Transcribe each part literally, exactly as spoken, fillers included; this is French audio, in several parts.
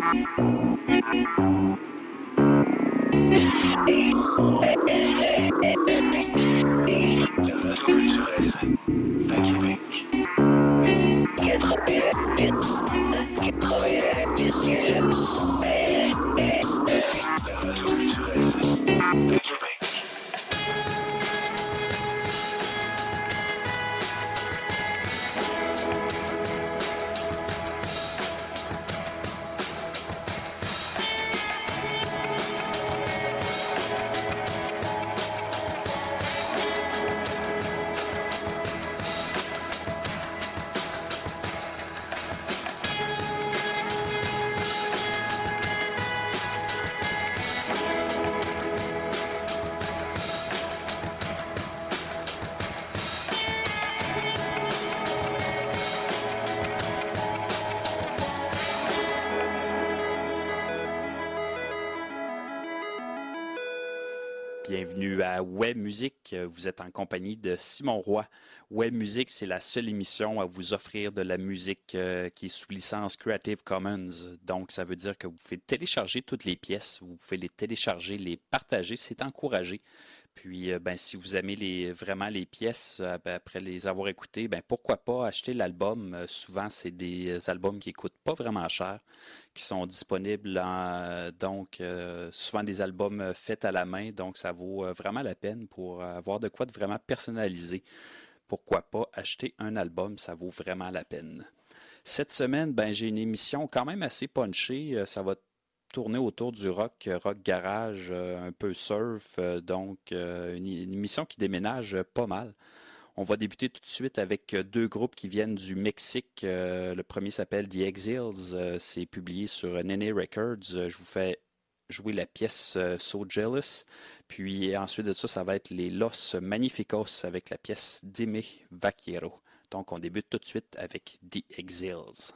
Bienvenue à Ouais Musique. Vous êtes en compagnie de Simon Roy. Ouais Musique, c'est la seule émission à vous offrir de la musique euh, qui est sous licence Creative Commons. Donc, ça veut dire que vous pouvez télécharger toutes les pièces, vous pouvez les télécharger, les partager, c'est encouragé. Puis, euh, ben, si vous aimez les, vraiment les pièces, euh, ben, après les avoir écoutées, ben, pourquoi pas acheter l'album. Euh, souvent, c'est des albums qui coûtent pas vraiment cher, qui sont disponibles en, donc euh, souvent des albums euh, faits à la main, donc ça vaut euh, vraiment la peine pour avoir de quoi de vraiment personnalisé. Pourquoi pas acheter un album, ça vaut vraiment la peine. Cette semaine, ben, j'ai une émission quand même assez punchée, euh, ça va tourner autour du rock, euh, rock garage, euh, un peu surf, euh, donc euh, une, une émission qui déménage euh, pas mal. On va débuter tout de suite avec euh, deux groupes qui viennent du Mexique. Euh, le premier s'appelle The Exiles. Euh, c'est publié sur Nene Records. Euh, je vous fais jouer la pièce euh, So Jealous. Puis ensuite de ça, ça va être les Los Magnificos avec la pièce Dime Vaquero. Donc on débute tout de suite avec The Exiles.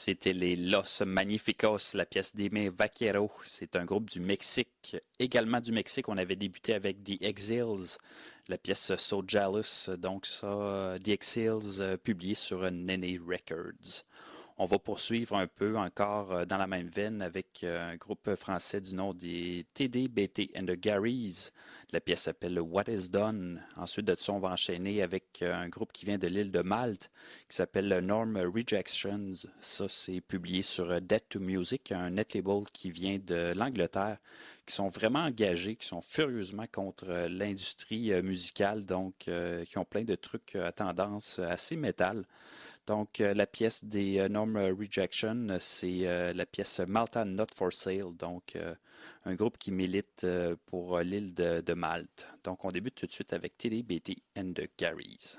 C'était les Los Magnificos, la pièce des Vaqueros. C'est un groupe du Mexique. Également du Mexique, on avait débuté avec The Exiles, la pièce So Jealous. Donc ça, The Exiles, euh, publié sur Nene Records. On va poursuivre un peu encore euh, dans la même veine avec euh, un groupe français du nom des T D B T and the Garys. La pièce s'appelle What is Done. Ensuite de ça, on va enchaîner avec euh, un groupe qui vient de l'île de Malte qui s'appelle Norm Rejections. Ça, c'est publié sur euh, Dead to Music, un net label qui vient de l'Angleterre, qui sont vraiment engagés, qui sont furieusement contre euh, l'industrie euh, musicale, donc euh, qui ont plein de trucs euh, à tendance euh, assez métal. Donc, euh, la pièce des euh, Norm Rejection, euh, c'est euh, la pièce Malta Not for Sale, donc euh, un groupe qui milite euh, pour euh, l'île de, de Malte. Donc, on débute tout de suite avec T D B T and the Garys.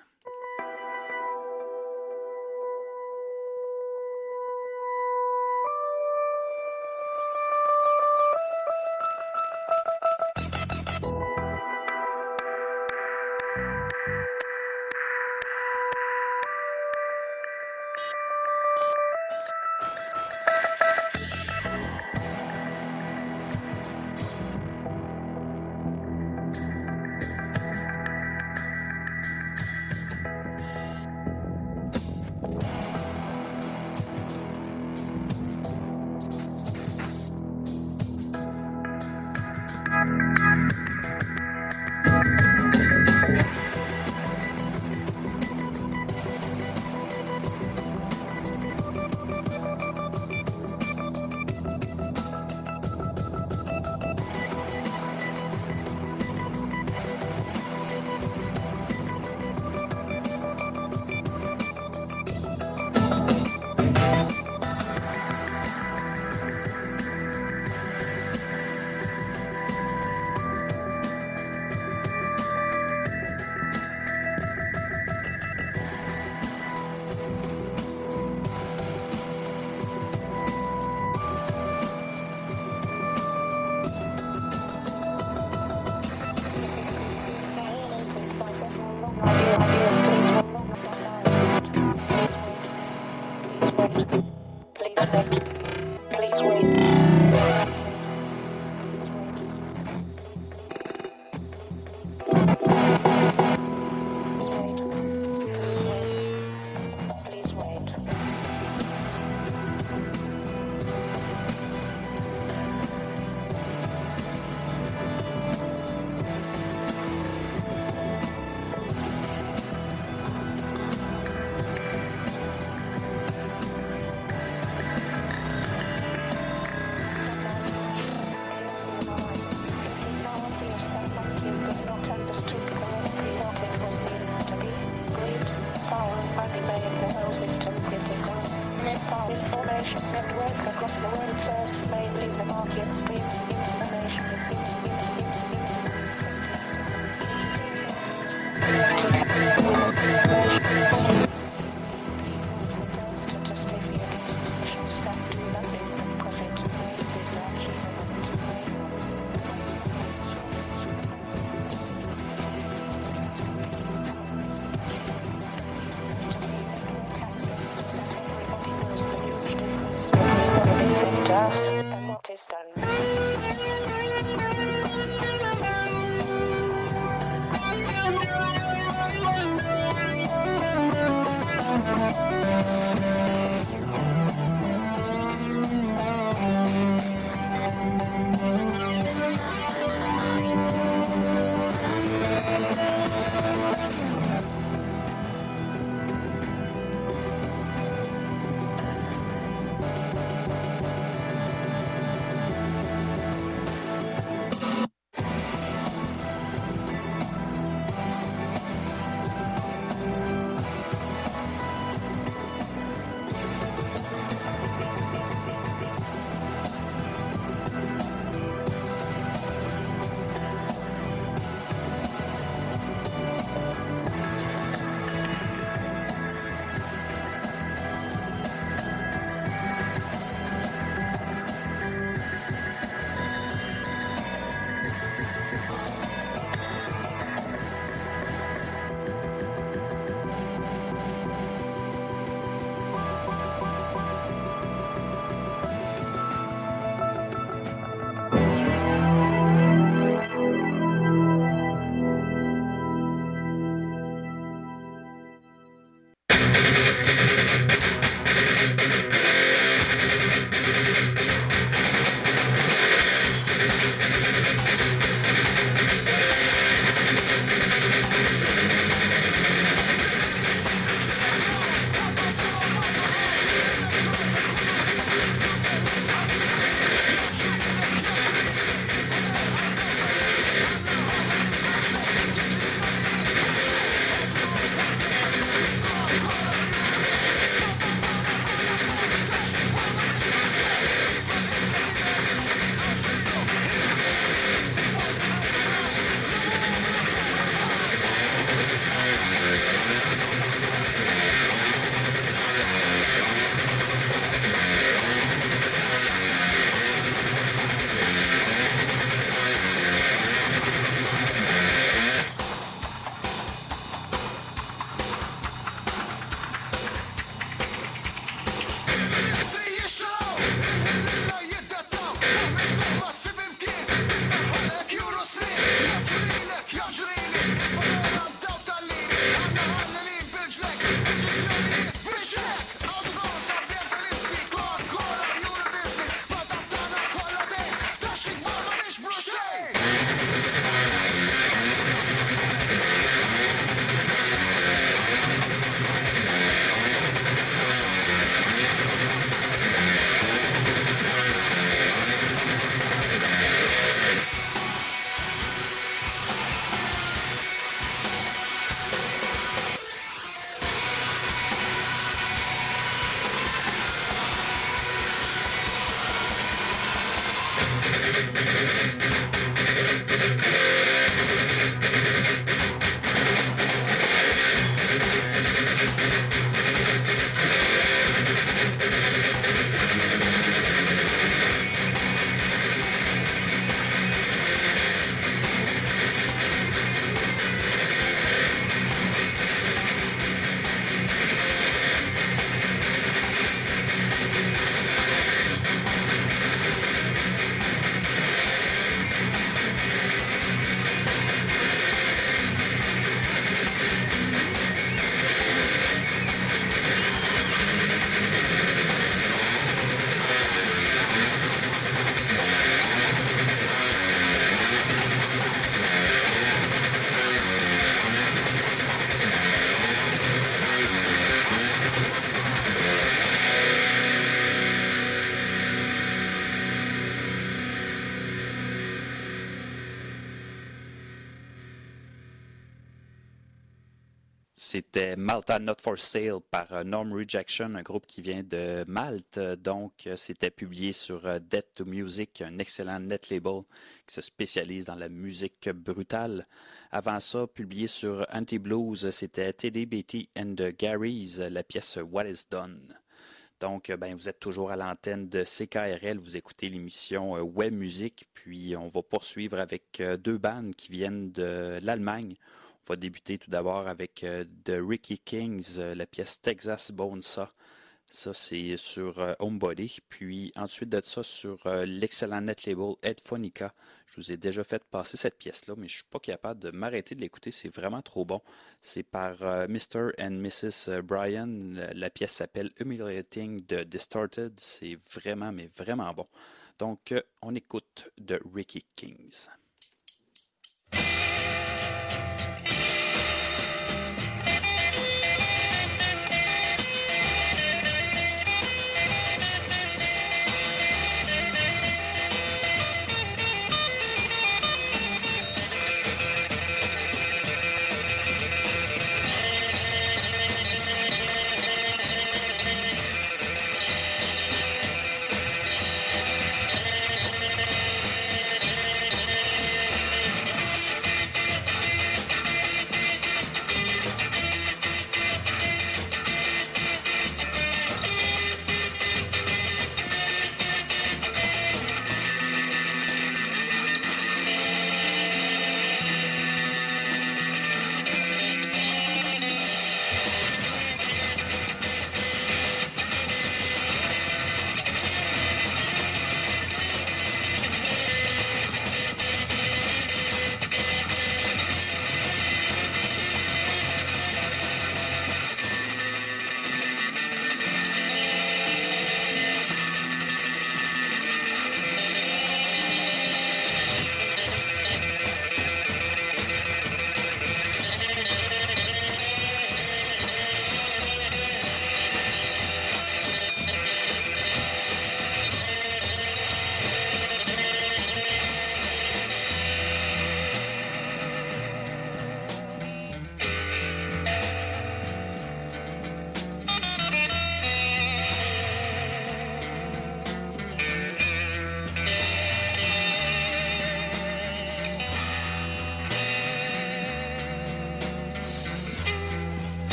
C'était Malta Not For Sale par euh, Norm Rejection, un groupe qui vient de Malte. Donc, euh, c'était publié sur euh, Death to Music, un excellent net label qui se spécialise dans la musique brutale. Avant ça, publié sur Anti-Blues, c'était T D B T and the Garys, la pièce What Is Done. Donc, euh, ben, vous êtes toujours à l'antenne de C K R L, vous écoutez l'émission euh, Web Music, puis on va poursuivre avec euh, deux bandes qui viennent de l'Allemagne. On va débuter tout d'abord avec euh, The Ricky Kings, euh, la pièce Texas Bonesaw. Ça, c'est sur euh, Homebody. Puis ensuite de ça, sur euh, l'excellent net label Headphonica. Je vous ai déjà fait passer cette pièce-là, mais je suis pas capable de m'arrêter de l'écouter. C'est vraiment trop bon. C'est par euh, mister and missus Bryan. La, la pièce s'appelle Humiliating the Distorted. C'est vraiment, mais vraiment bon. Donc, euh, on écoute The Ricky Kings.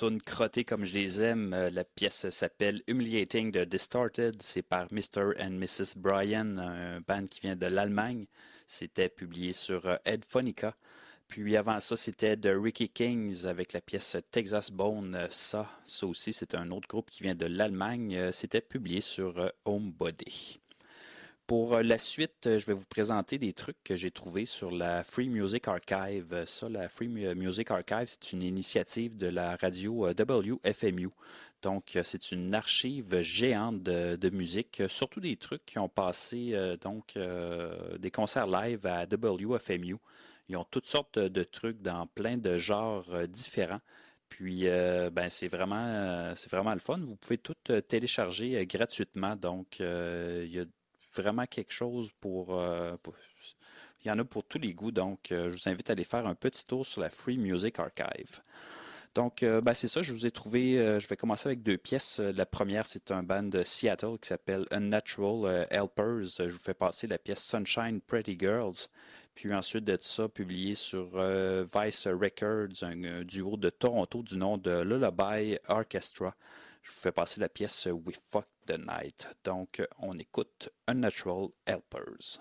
toune crottée comme je les aime. Euh, La pièce s'appelle Humiliating de Distorted. C'est par mister and missus Bryan, un band qui vient de l'Allemagne. C'était publié sur euh, Headphonica. Puis avant ça, c'était The Ricky Kings avec la pièce Texas Bone. Euh, Ça, ça aussi, c'est un autre groupe qui vient de l'Allemagne. Euh, C'était publié sur euh, Homebody. Pour euh, la suite, euh, je vais vous présenter des trucs que j'ai trouvés sur la Free Music Archive. Euh, Ça, la Free Mu- Music Archive, c'est une initiative de la radio euh, W F M U. Donc, euh, c'est une archive géante de, de musique, euh, surtout des trucs qui ont passé, euh, donc, euh, des concerts live à W F M U. Ils ont toutes sortes de, de trucs dans plein de genres euh, différents. Puis, euh, ben, c'est vraiment, euh, c'est vraiment le fun. Vous pouvez tout euh, télécharger euh, gratuitement. Donc, euh, il y a vraiment quelque chose pour, euh, pour- il y en a pour tous les goûts. Donc, euh, je vous invite à aller faire un petit tour sur la Free Music Archive. Donc, euh, ben, c'est ça, je vous ai trouvé, euh, je vais commencer avec deux pièces. Euh, La première, c'est un band de Seattle qui s'appelle Unnatural euh, Helpers. Euh, Je vous fais passer la pièce Sunshine Pretty Girls. Puis ensuite de ça, publié sur euh, Vice Records, un, euh, duo de Toronto du nom de Lullaby Orchestra. Je vous fais passer la pièce We Fuck the Night. Donc, euh, on écoute Unnatural Helpers.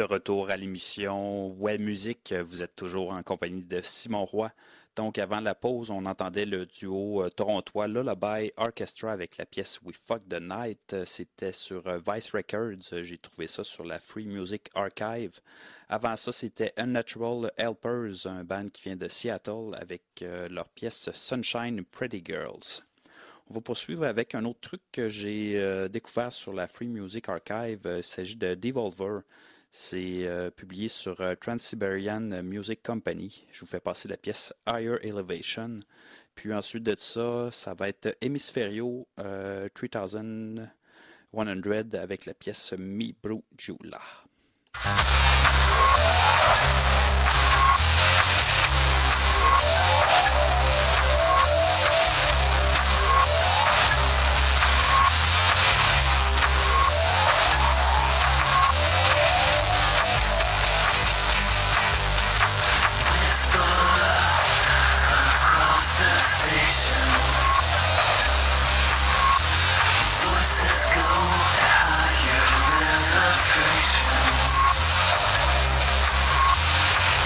retour à l'émission Ouais Musique. Vous êtes toujours en compagnie de Simon Roy. Donc, avant la pause, on entendait le duo euh, torontois Lullaby Orchestra avec la pièce We Fuck the Night. Euh, C'était sur euh, Vice Records. Euh, J'ai trouvé ça sur la Free Music Archive. Avant ça, c'était Unnatural Helpers, un band qui vient de Seattle avec euh, leur pièce Sunshine Pretty Girls. On va poursuivre avec un autre truc que j'ai euh, découvert sur la Free Music Archive. Euh, Il s'agit de Devolver. C'est euh, publié sur euh, Trans-Siberian Music Company. Je vous fais passer la pièce Higher Elevation. Puis ensuite de ça, ça va être Hemisferio euh, trois mille cent avec la pièce Mi Brujula. Go to higher elevation.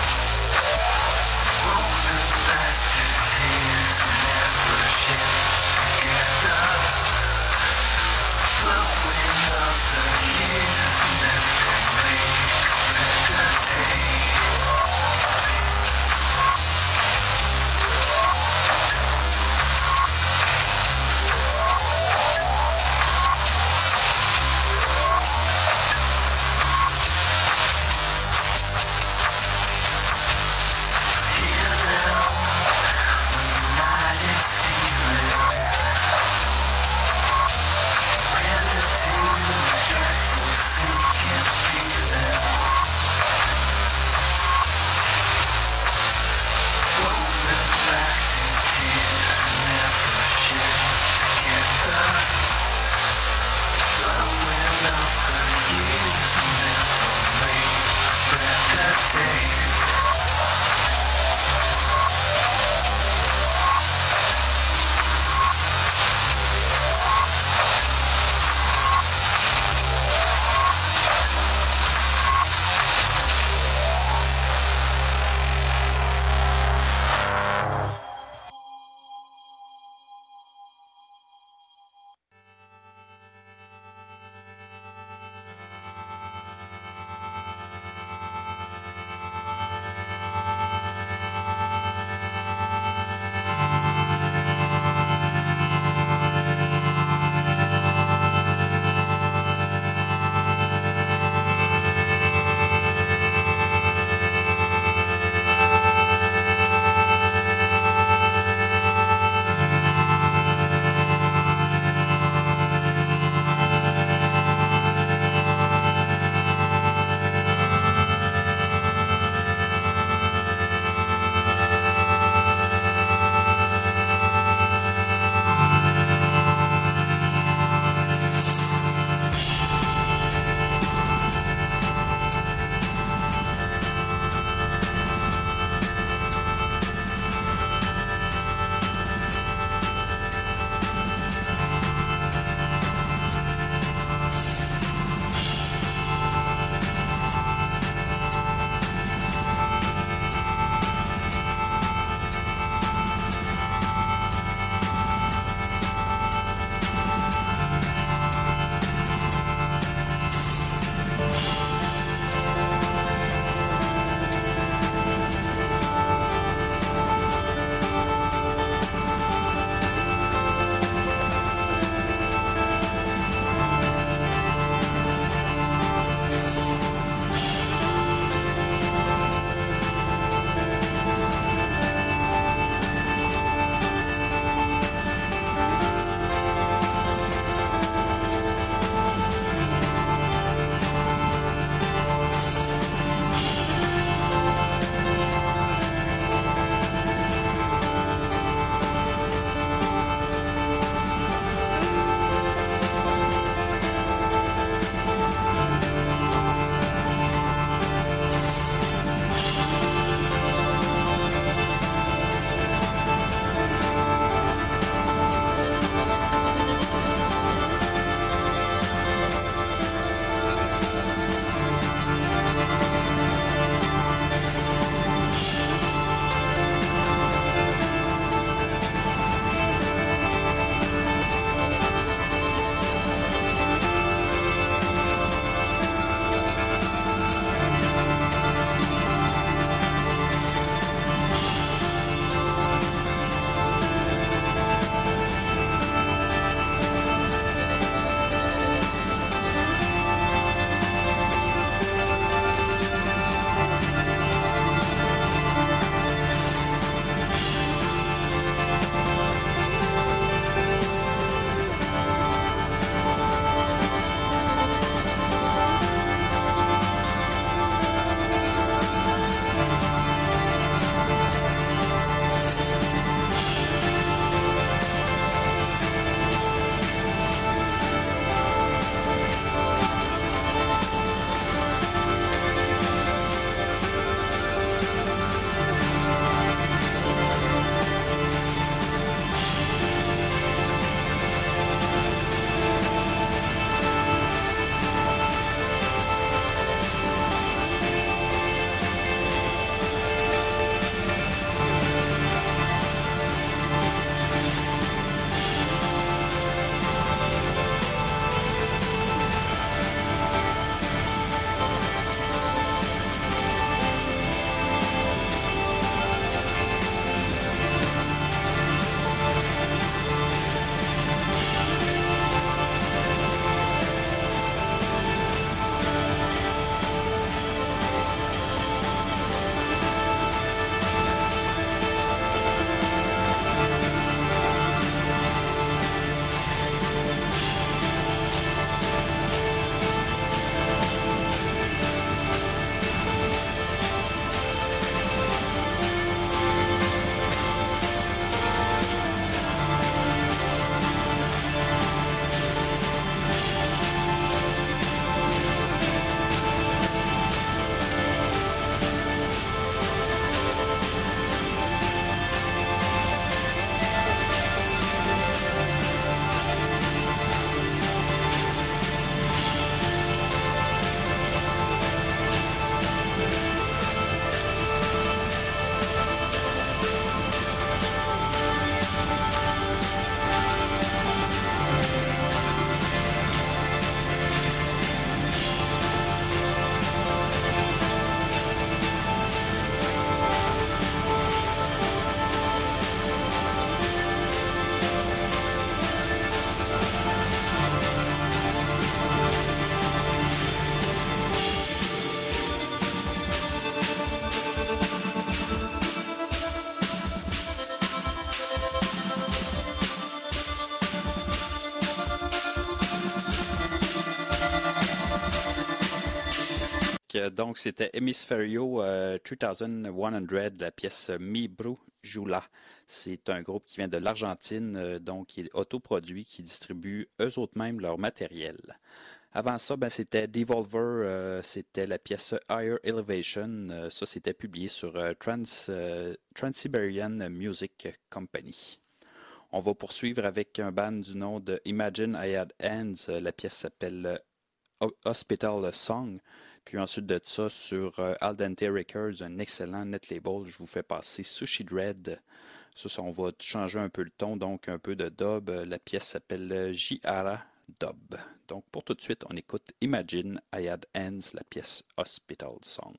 Donc, c'était Hemisferio euh, trois mille cent, la pièce Mi Bru Jula. C'est un groupe qui vient de l'Argentine, euh, donc qui est autoproduit, qui distribue eux autres mêmes leur matériel. Avant ça, ben, c'était Devolver, euh, c'était la pièce Higher Elevation. Euh, ça, c'était publié sur euh, Trans, euh, Trans-Siberian Music Company. On va poursuivre avec un band du nom de Imagine I Had Hands. La pièce s'appelle Hospital Song. Puis ensuite de ça, sur euh, Al Dente Records, un excellent net label, je vous fais passer Sushi Dread. Ça, ça, on va changer un peu le ton, donc un peu de dub. La pièce s'appelle J-Ara Dub. Donc pour tout de suite, on écoute Imagine I Had Hands, la pièce Hospital Song.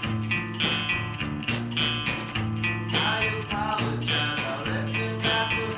I apologize, I left him at the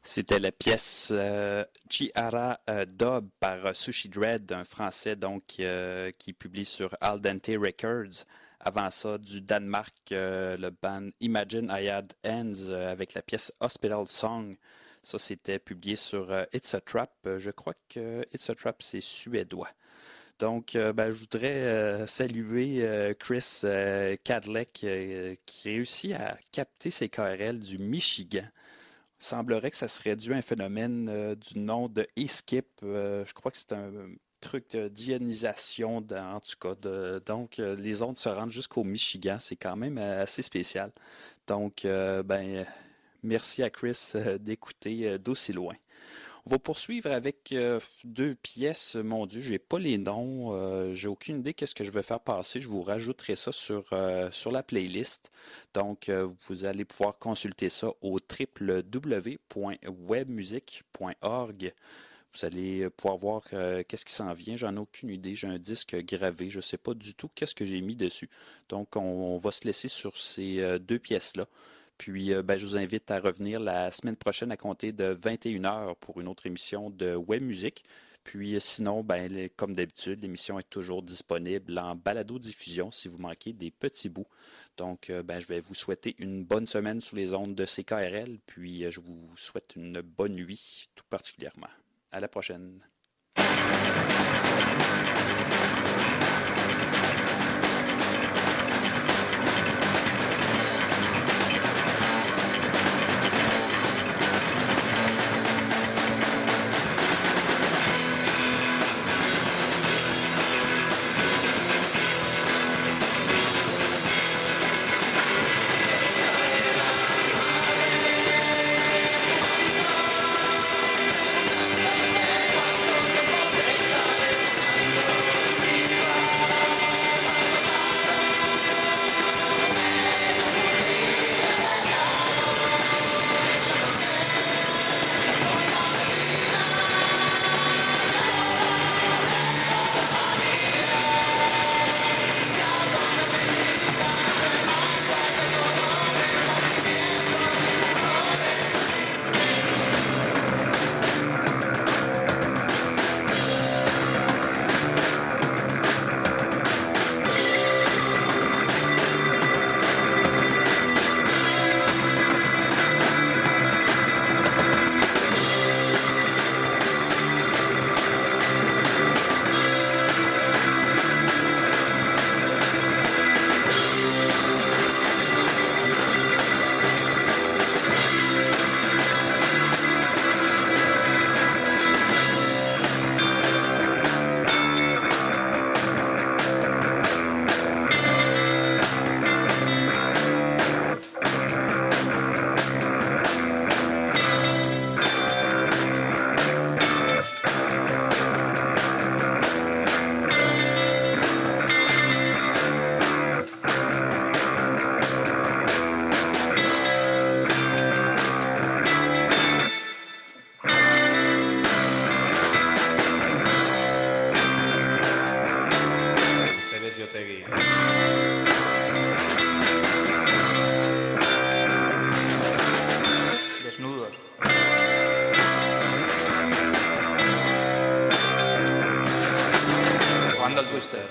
C'était la pièce euh, Chiara euh, Dub par euh, Sushi Dread, un Français donc euh, qui publie sur Al Dente Records. Avant ça, du Danemark, euh, le band Imagine I Had Hands euh, avec la pièce Hospital Song. Ça, c'était publié sur euh, It's a Trap. Euh, je crois que It's a Trap, c'est suédois. Donc, euh, ben, je voudrais euh, saluer euh, Chris euh, Cadleck euh, qui réussit à capter ses K R L du Michigan. Il semblerait que ça serait dû à un phénomène euh, du nom de e-skip. Euh, je crois que c'est un truc de d'ionisation, de- en tout cas. De- donc, euh, les ondes se rendent jusqu'au Michigan. C'est quand même euh, assez spécial. Donc, euh, ben, merci à Chris euh, d'écouter euh, d'aussi loin. On va poursuivre avec euh, deux pièces. Mon Dieu, j'ai pas les noms. Euh, j'ai aucune idée qu'est-ce que je vais faire passer. Je vous rajouterai ça sur, euh, sur la playlist. Donc, euh, vous allez pouvoir consulter ça au w w w point webmusic point org. Vous allez pouvoir voir euh, qu'est-ce qui s'en vient. J'en ai aucune idée. J'ai un disque gravé. Je ne sais pas du tout qu'est-ce que j'ai mis dessus. Donc, on, on va se laisser sur ces euh, deux pièces-là. Puis, euh, ben, je vous invite à revenir la semaine prochaine à compter de vingt et une heures pour une autre émission de Web Music. Puis, euh, sinon, ben, les- comme d'habitude, l'émission est toujours disponible en balado-diffusion si vous manquez des petits bouts. Donc, euh, ben, je vais vous souhaiter une bonne semaine sous les ondes de C K R L. Puis, euh, je vous souhaite une bonne nuit, tout particulièrement. À la prochaine. Desnudos. Jugando al Twister.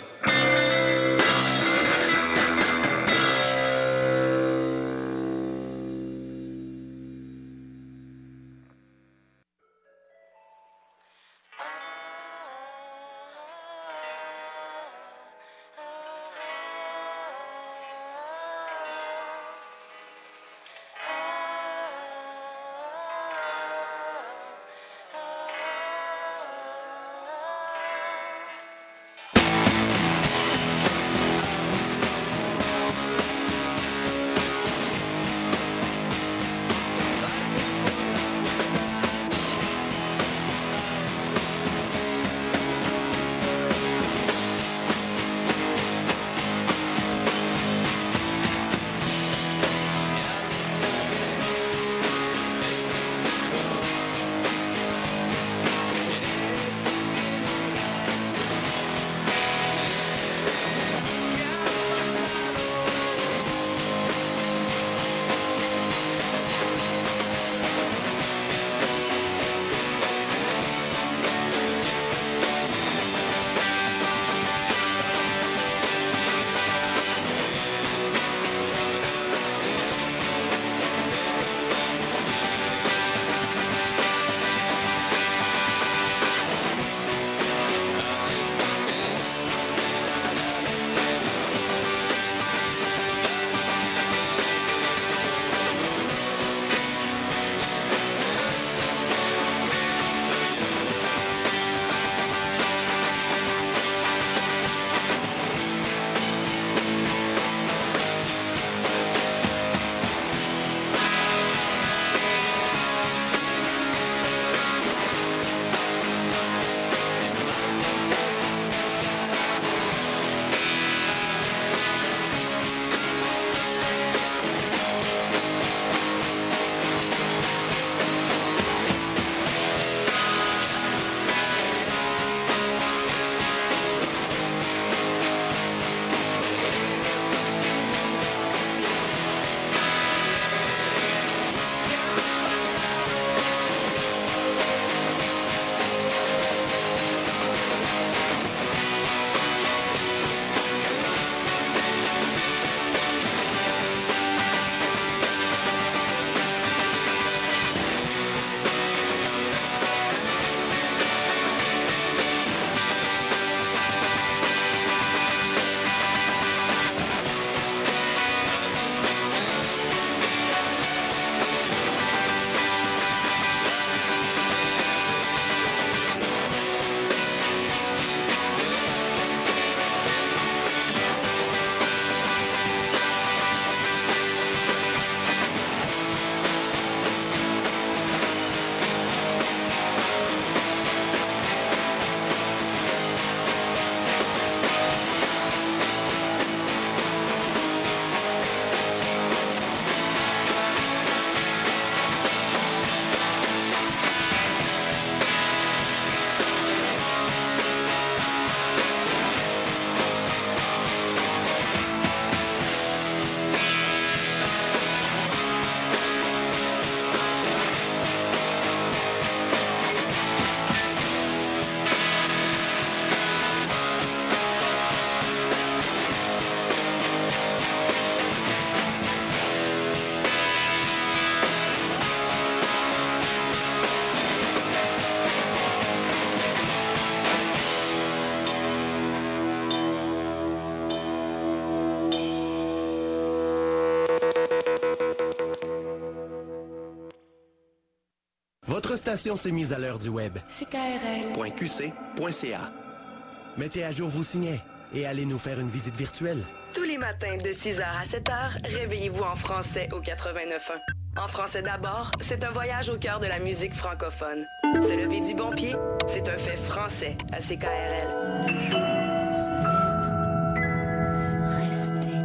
Votre station s'est mise à l'heure du web. C K R L. .qc.ca. Mettez à jour vos signets et allez nous faire une visite virtuelle. Tous les matins de six heures à sept heures, réveillez-vous en français au quatre-vingt-neuf un. En français d'abord, c'est un voyage au cœur de la musique francophone. Se lever du bon pied, c'est un fait français à C K R L. Le jour se lève. Restez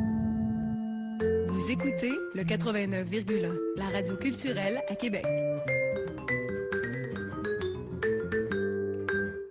couchés. Vous écoutez le quatre-vingt-neuf virgule un, la radio culturelle à Québec.